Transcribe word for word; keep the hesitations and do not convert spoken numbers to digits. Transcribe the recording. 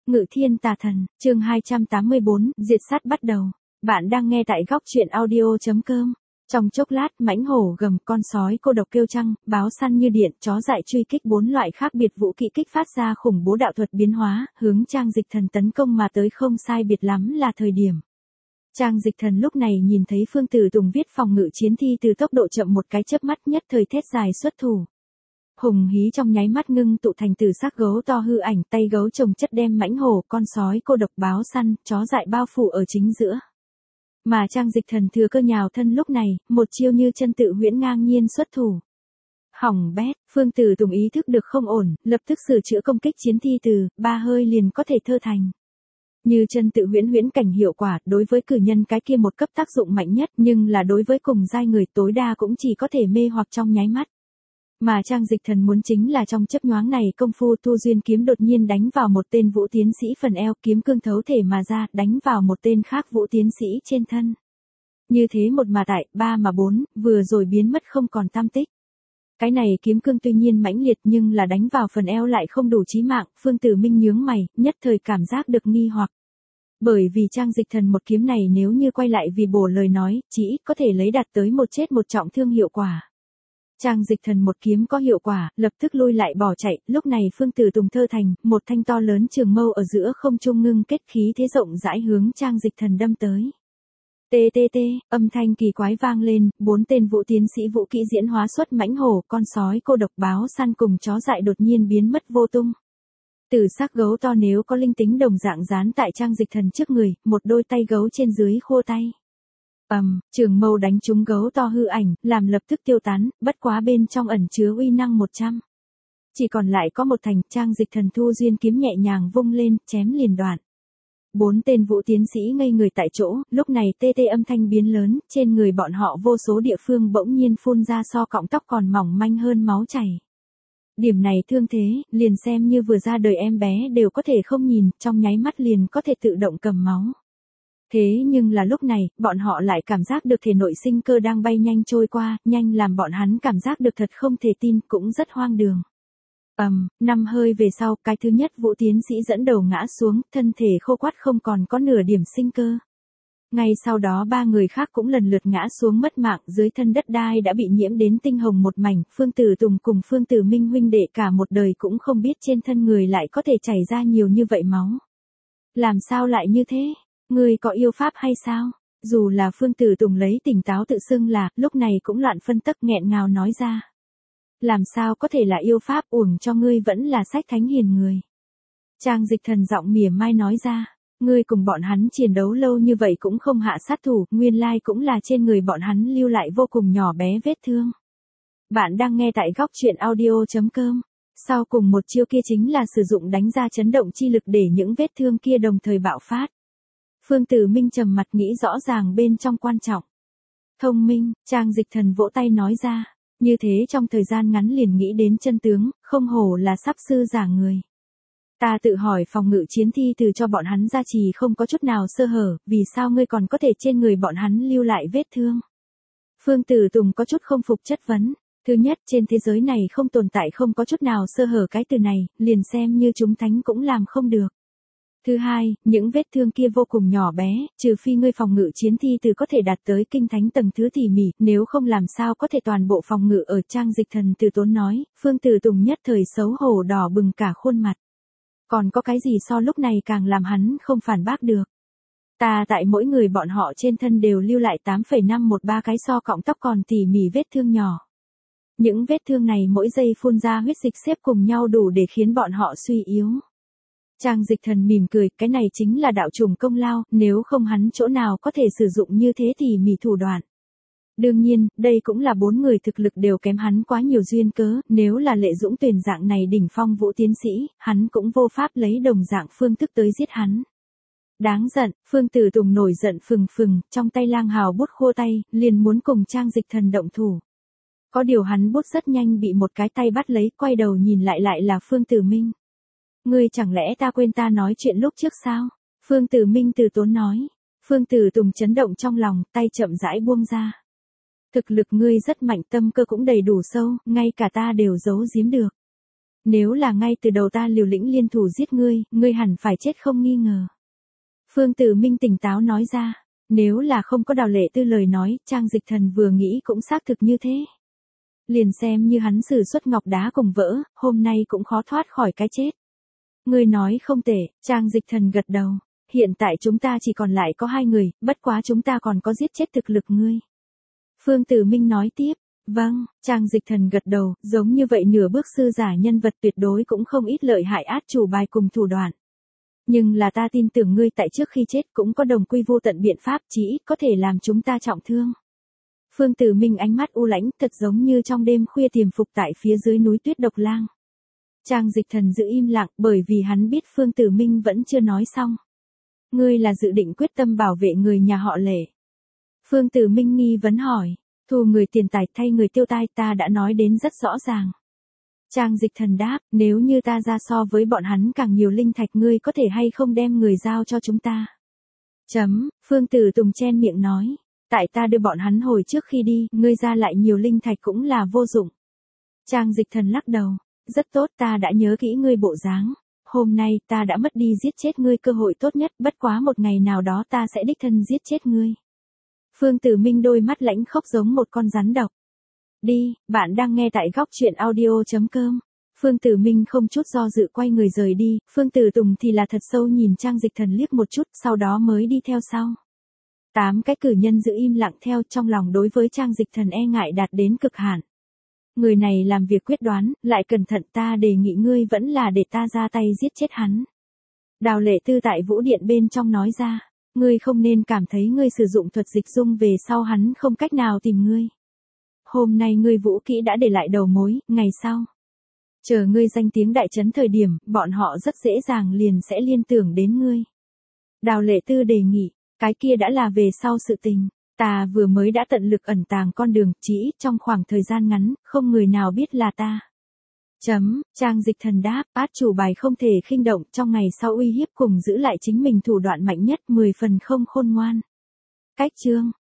Ngự thiên tà thần, chương hai trăm tám mươi bốn, diệt sát bắt đầu. Bạn đang nghe tại góc truyện audio.com. Trong chốc lát, mãnh hổ gầm, con sói cô độc kêu trăng, báo săn như điện, chó dại truy kích, bốn loại khác biệt vũ kỹ kích phát ra khủng bố đạo thuật biến hóa, hướng Trang Dịch Thần tấn công mà tới không sai biệt lắm là thời điểm. Trang Dịch Thần lúc này nhìn thấy Phương Tử Tùng viết phòng ngự chiến thi từ tốc độ chậm một cái chớp mắt, nhất thời thét dài xuất thủ. Hùng hí trong nháy mắt ngưng tụ thành tử sắc gấu to hư ảnh, tay gấu chồng chất đem mãnh hổ, con sói cô độc, báo săn, chó dại bao phủ ở chính giữa. Mà Trang Dịch Thần thừa cơ nhào thân lúc này, một chiêu như chân tự huyễn ngang nhiên xuất thủ. Hỏng bét, Phương Tử Tùng ý thức được không ổn, lập tức sửa chữa công kích chiến thi từ, ba hơi liền có thể thơ thành. Như chân tự huyễn huyễn cảnh hiệu quả, đối với cử nhân cái kia một cấp tác dụng mạnh nhất, nhưng là đối với cùng giai người tối đa cũng chỉ có thể mê hoặc trong nháy mắt. Mà Trang Dịch Thần muốn chính là trong chớp nhoáng này công phu tu duyên kiếm đột nhiên đánh vào một tên vũ tiến sĩ phần eo, kiếm cương thấu thể mà ra, đánh vào một tên khác vũ tiến sĩ trên thân. Như thế một mà tại, ba mà bốn, vừa rồi biến mất không còn tăm tích. Cái này kiếm cương tuy nhiên mãnh liệt nhưng là đánh vào phần eo lại không đủ chí mạng, Phương Tử Minh nhướng mày, nhất thời cảm giác được nghi hoặc. Bởi vì Trang Dịch Thần một kiếm này nếu như quay lại vì bổ lời nói, chỉ ít có thể lấy đạt tới một chết một trọng thương hiệu quả. Trang Dịch Thần một kiếm có hiệu quả, lập tức lui lại bỏ chạy, lúc này Phương Tử Tùng thơ thành, một thanh to lớn trường mâu ở giữa không trung ngưng kết khí thế rộng rãi hướng Trang Dịch Thần đâm tới. Tê tê tê, âm thanh kỳ quái vang lên, bốn tên vũ tiến sĩ vũ kỹ diễn hóa xuất mãnh hổ, con sói cô độc, báo săn cùng chó dại đột nhiên biến mất vô tung. Tử sắc gấu to nếu có linh tính đồng dạng dán tại Trang Dịch Thần trước người, một đôi tay gấu trên dưới khô tay. Ầm, um, trường mâu đánh trúng gấu to hư ảnh, làm lập tức tiêu tán, bất quá bên trong ẩn chứa uy năng một trăm. Chỉ còn lại có một thành, Trang Dịch Thần thu duyên kiếm nhẹ nhàng vung lên, chém liền đoạn. Bốn tên vũ tiến sĩ ngây người tại chỗ, lúc này tê tê âm thanh biến lớn, trên người bọn họ vô số địa phương bỗng nhiên phun ra so cọng tóc còn mỏng manh hơn máu chảy. Điểm này thương thế, liền xem như vừa ra đời em bé đều có thể không nhìn, trong nháy mắt liền có thể tự động cầm máu. Thế nhưng là lúc này, bọn họ lại cảm giác được thể nội sinh cơ đang bay nhanh trôi qua, nhanh làm bọn hắn cảm giác được thật không thể tin, cũng rất hoang đường. Ầm, um, năm hơi về sau, cái thứ nhất vũ tiến sĩ dẫn đầu ngã xuống, thân thể khô quắt không còn có nửa điểm sinh cơ. Ngay sau đó ba người khác cũng lần lượt ngã xuống mất mạng, dưới thân đất đai đã bị nhiễm đến tinh hồng một mảnh, Phương Tử Tùng cùng Phương Tử Minh huynh đệ cả một đời cũng không biết trên thân người lại có thể chảy ra nhiều như vậy máu. Làm sao lại như thế? Ngươi có yêu pháp hay sao? Dù là Phương Tử Tùng lấy tỉnh táo tự xưng là, lúc này cũng loạn phân tắc nghẹn ngào nói ra. Làm sao có thể là yêu pháp, uổng cho ngươi vẫn là sách thánh hiền người. Trang Dịch Thần giọng mỉa mai nói ra, ngươi cùng bọn hắn chiến đấu lâu như vậy cũng không hạ sát thủ, nguyên lai cũng là trên người bọn hắn lưu lại vô cùng nhỏ bé vết thương. Bạn đang nghe tại góc truyện audio.com. Sau cùng một chiêu kia chính là sử dụng đánh ra chấn động chi lực để những vết thương kia đồng thời bạo phát. Phương Tử Minh trầm mặt nghĩ rõ ràng bên trong quan trọng. Thông minh, Trang Dịch Thần vỗ tay nói ra, như thế trong thời gian ngắn liền nghĩ đến chân tướng, không hổ là sắp sư giả người. Ta tự hỏi phòng ngự chiến thi từ cho bọn hắn gia trì không có chút nào sơ hở, vì sao ngươi còn có thể trên người bọn hắn lưu lại vết thương? Phương Tử Tùng có chút không phục chất vấn. Thứ nhất, trên thế giới này không tồn tại không có chút nào sơ hở cái từ này, liền xem như chúng thánh cũng làm không được. Thứ hai, những vết thương kia vô cùng nhỏ bé, trừ phi ngươi phòng ngự chiến thi từ có thể đạt tới kinh thánh tầng thứ tỉ mỉ, nếu không làm sao có thể toàn bộ phòng ngự ở. Trang Dịch Thần từ tốn nói, Phương Tử Tùng nhất thời xấu hổ đỏ bừng cả khuôn mặt. Còn có cái gì so lúc này càng làm hắn không phản bác được. Ta tại mỗi người bọn họ trên thân đều lưu lại tám phẩy năm một ba cái so cọng tóc còn tỉ mỉ vết thương nhỏ. Những vết thương này mỗi giây phun ra huyết dịch xếp cùng nhau đủ để khiến bọn họ suy yếu. Trang Dịch Thần mỉm cười, cái này chính là đạo trùng công lao, nếu không hắn chỗ nào có thể sử dụng như thế tỉ mỉ thủ đoạn. Đương nhiên, đây cũng là bốn người thực lực đều kém hắn quá nhiều duyên cớ, nếu là Lệ Dũng Tuyền dạng này đỉnh phong vũ tiến sĩ, hắn cũng vô pháp lấy đồng dạng phương thức tới giết hắn. Đáng giận, Phương Tử Tùng nổi giận phừng phừng, trong tay lang hào bút khô tay, liền muốn cùng Trang Dịch Thần động thủ. Có điều hắn bút rất nhanh bị một cái tay bắt lấy, quay đầu nhìn lại lại là Phương Tử Minh. Ngươi chẳng lẽ ta quên ta nói chuyện lúc trước sao? Phương Tử Minh từ tốn nói. Phương Tử Tùng chấn động trong lòng, tay chậm rãi buông ra. Thực lực ngươi rất mạnh, tâm cơ cũng đầy đủ sâu, ngay cả ta đều giấu giếm được. Nếu là ngay từ đầu ta liều lĩnh liên thủ giết ngươi, ngươi hẳn phải chết không nghi ngờ. Phương Tử Minh tỉnh táo nói ra. Nếu là không có Đào Lệ Tư lời nói, Trang Dịch Thần vừa nghĩ cũng xác thực như thế. Liền xem như hắn sử xuất ngọc đá cùng vỡ, hôm nay cũng khó thoát khỏi cái chết. Ngươi nói không tệ, Trang Dịch Thần gật đầu. Hiện tại chúng ta chỉ còn lại có hai người, bất quá chúng ta còn có giết chết thực lực ngươi. Phương Tử Minh nói tiếp. Vâng, Trang Dịch Thần gật đầu, giống như vậy nửa bước sư giả nhân vật tuyệt đối cũng không ít lợi hại át chủ bài cùng thủ đoạn. Nhưng là ta tin tưởng ngươi tại trước khi chết cũng có đồng quy vô tận biện pháp chỉ ít có thể làm chúng ta trọng thương. Phương Tử Minh ánh mắt u lãnh thật giống như trong đêm khuya tiềm phục tại phía dưới núi tuyết độc lang. Trang Dịch Thần giữ im lặng bởi vì hắn biết Phương Tử Minh vẫn chưa nói xong. Ngươi là dự định quyết tâm bảo vệ người nhà họ Lệ. Phương Tử Minh nghi vấn hỏi, thu người tiền tài thay người tiêu tai ta đã nói đến rất rõ ràng. Trang Dịch Thần đáp, nếu như ta ra so với bọn hắn càng nhiều linh thạch ngươi có thể hay không đem người giao cho chúng ta. Chấm, Phương Tử Tùng chen miệng nói, tại ta đưa bọn hắn hồi trước khi đi, ngươi ra lại nhiều linh thạch cũng là vô dụng. Trang Dịch Thần lắc đầu, rất tốt ta đã nhớ kỹ ngươi bộ dáng. Hôm nay ta đã mất đi giết chết ngươi cơ hội tốt nhất, bất quá một ngày nào đó ta sẽ đích thân giết chết ngươi. Phương Tử Minh đôi mắt lãnh khốc giống một con rắn độc. Đi, bạn đang nghe tại góc truyện audio chấm com. Phương Tử Minh không chút do dự quay người rời đi, Phương Tử Tùng thì là thật sâu nhìn Trang Dịch Thần liếc một chút, sau đó mới đi theo sau. Tám cái cử nhân giữ im lặng theo trong lòng đối với Trang Dịch Thần e ngại đạt đến cực hạn. Người này làm việc quyết đoán, lại cẩn thận ta đề nghị ngươi vẫn là để ta ra tay giết chết hắn. Đào Lệ Tư tại Vũ Điện bên trong nói ra, ngươi không nên cảm thấy ngươi sử dụng thuật dịch dung về sau hắn không cách nào tìm ngươi. Hôm nay ngươi vũ kỹ đã để lại đầu mối, ngày sau. Chờ ngươi danh tiếng đại chấn thời điểm, bọn họ rất dễ dàng liền sẽ liên tưởng đến ngươi. Đào Lệ Tư đề nghị, cái kia đã là về sau sự tình. Ta vừa mới đã tận lực ẩn tàng con đường, chỉ ít trong khoảng thời gian ngắn, không người nào biết là ta. Chấm, Trang Dịch Thần đáp, át chủ bài không thể khinh động, trong ngày sau uy hiếp cùng giữ lại chính mình thủ đoạn mạnh nhất, mười phần không khôn ngoan. Cách chương.